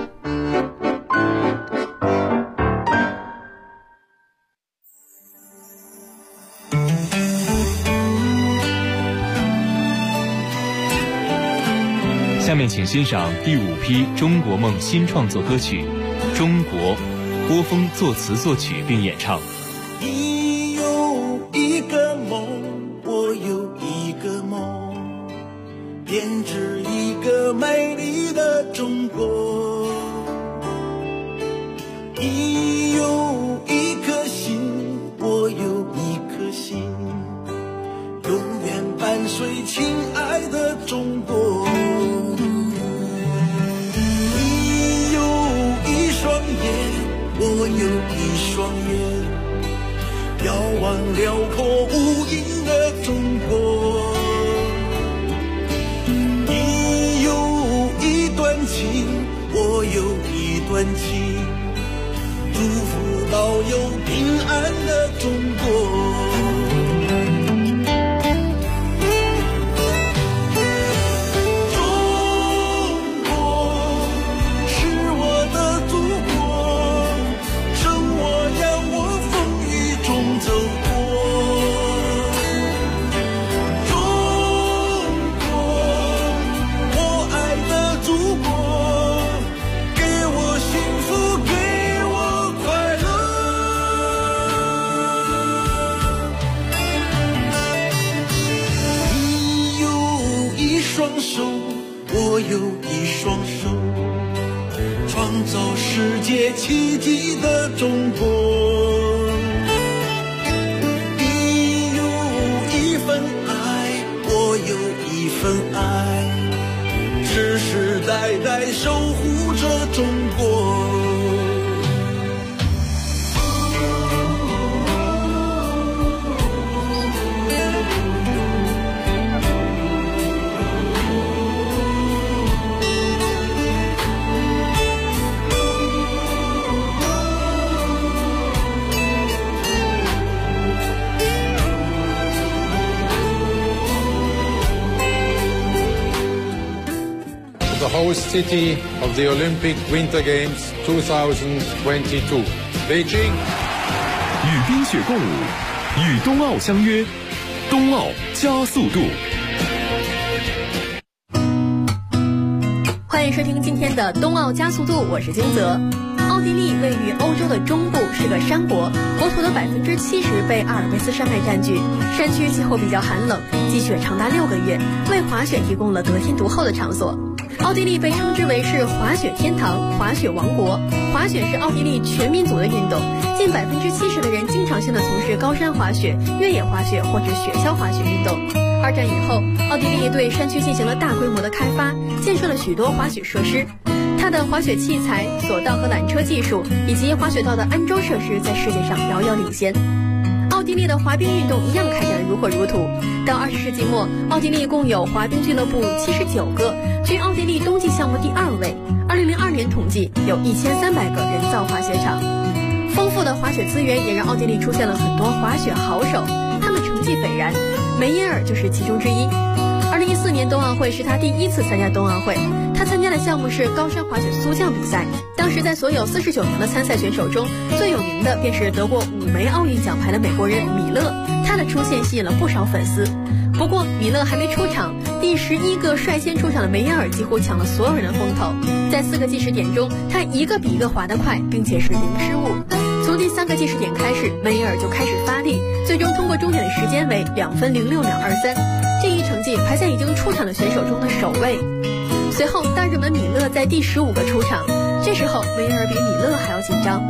下面请欣赏第5批中国梦新创作歌曲《中国》，郭峰作词作曲并演唱。 你有一个梦，我有一个梦，编织一个美丽的中国。你有一颗心，我有一颗心，永远伴随亲爱的中国。我有一双眼，遥望辽阔无垠的中国。你有一段情，我有一段情，祝福到有平安的中国。我有一双手，创造世界奇迹的中国。你有一份爱，我有一份爱，世世代代守护着中国。 The host city of the Olympic Winter Games 2022, Beijing. 与冰雪共舞，与冬奥相约，冬奥加速度。 欢迎收听今天的冬奥加速度，我是金泽。奥地利位于欧洲的中部，是个山国，国土的70%被阿尔卑斯山脉占据，山区气候比较寒冷，积雪长达6个月，为滑雪提供了得天独厚的场所。奥地利被称之为是滑雪天堂、滑雪王国。滑雪是奥地利全民族的运动，近70%的人经常性的从事高山滑雪、越野滑雪或者雪橇滑雪运动。2战以后，奥地利对山区进行了大规模的开发，建设了许多滑雪设施。它的滑雪器材、索道和缆车技术以及滑雪道的安装设施在世界上遥遥领先。奥地利的滑冰运动一样开展如火如荼。到20世纪末，奥地利共有滑冰俱乐部79个，居奥地利冬季项目第2位。2002年统计有1300个人造滑雪场。丰富的滑雪资源也让奥地利出现了很多滑雪好手，他们成绩斐然，梅耶尔就是其中之一。2014年冬奥会是他第1次参加冬奥会，他参加的项目是高山滑雪速降比赛。当时在所有49名的参赛选手中，最有名的便是得过5枚奥运奖牌的美国人米勒，他的出现吸引了不少粉丝。不过米勒还没出场，第11个率先出场的梅耶尔几乎抢了所有人的风头。在4个计时点中，他一个比一个滑得快，并且是零失误。从第3个计时点开始，梅耶尔就开始发力，最终通过终点的时间为2分06秒23，这一成绩排在已经出场的选手中的首位。随后大热门米勒在第15个出场，这时候梅耶尔比米勒还要紧张。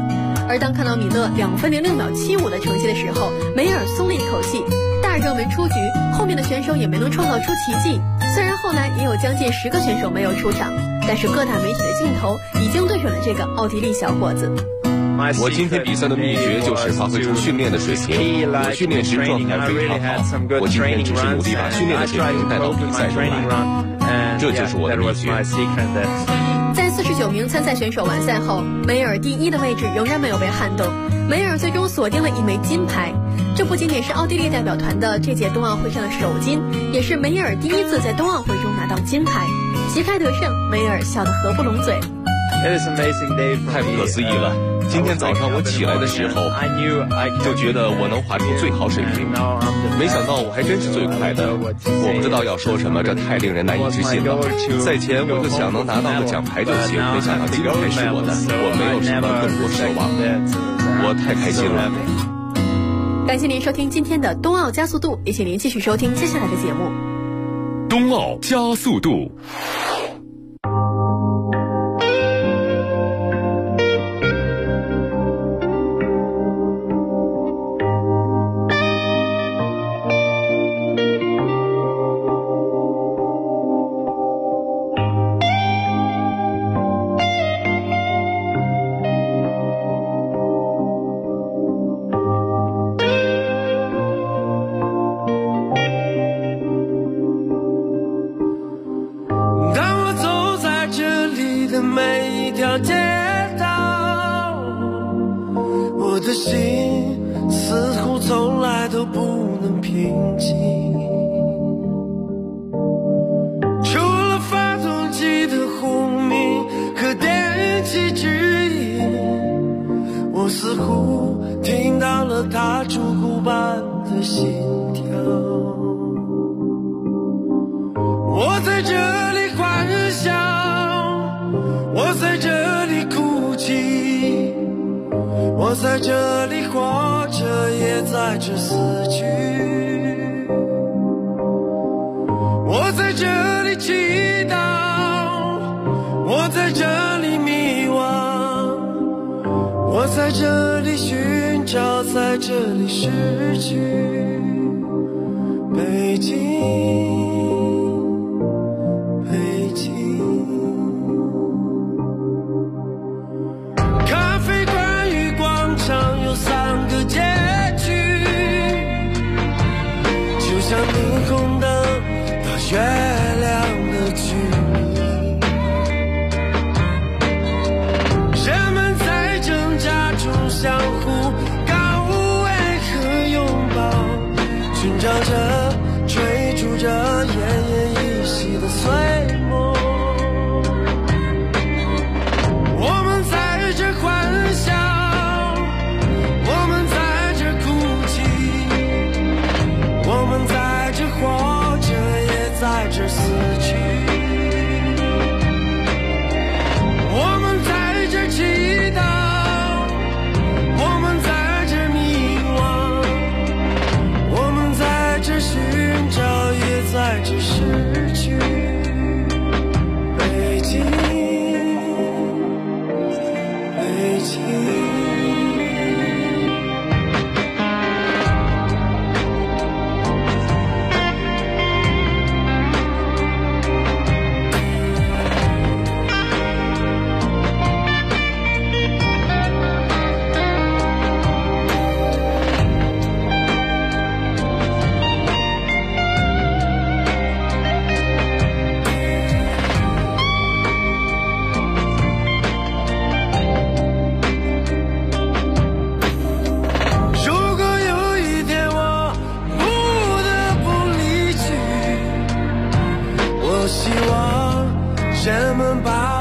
而当看到米勒2分06秒75的成绩的时候，梅尔松了一口气。大热门出局，后面的选手也没能创造出奇迹。虽然后来也有将近10个选手没有出场，但是各大媒体的镜头已经对准了这个奥地利小伙子。 我今天比赛的秘诀就是发挥出训练的水平。我训练时状态非常好，我今天只是努力把训练的水平带到比赛中来，这就是我的秘诀。 在49名参赛选手完赛后，梅尔第1的位置仍然没有被撼动。梅尔最终锁定了1枚金牌，这不仅仅是奥地利代表团的这届冬奥会上的首金，也是梅尔第1次在冬奥会中拿到金牌。旗开得胜，梅尔笑得合不拢嘴。 太不可思议了！今天早上我起来的时候，就觉得我能滑出最好水平，没想到我还真是最快的。我不知道要说什么，这太令人难以置信了。赛前我就想能拿到个奖牌就行，没想到金牌是我的，我没有什么更多奢望，我太开心了。 感谢您收听今天的冬奥加速度，也请您继续收听接下来的节目。 冬奥加速度。 我的心似乎从来都不能平静，除了发动机的轰鸣和电气指引，我似乎听到了它烛骨般的心跳。我在这里欢笑，我在这里哭泣，我在这里活着，也在这死去。我在这里祈祷，我在这里迷惘，我在这里寻找，在这里失去。北京，北京。咖啡馆与广场有3个结局，就像霓虹灯到月亮的距离。人们在挣扎中相互告慰和拥抱，寻找着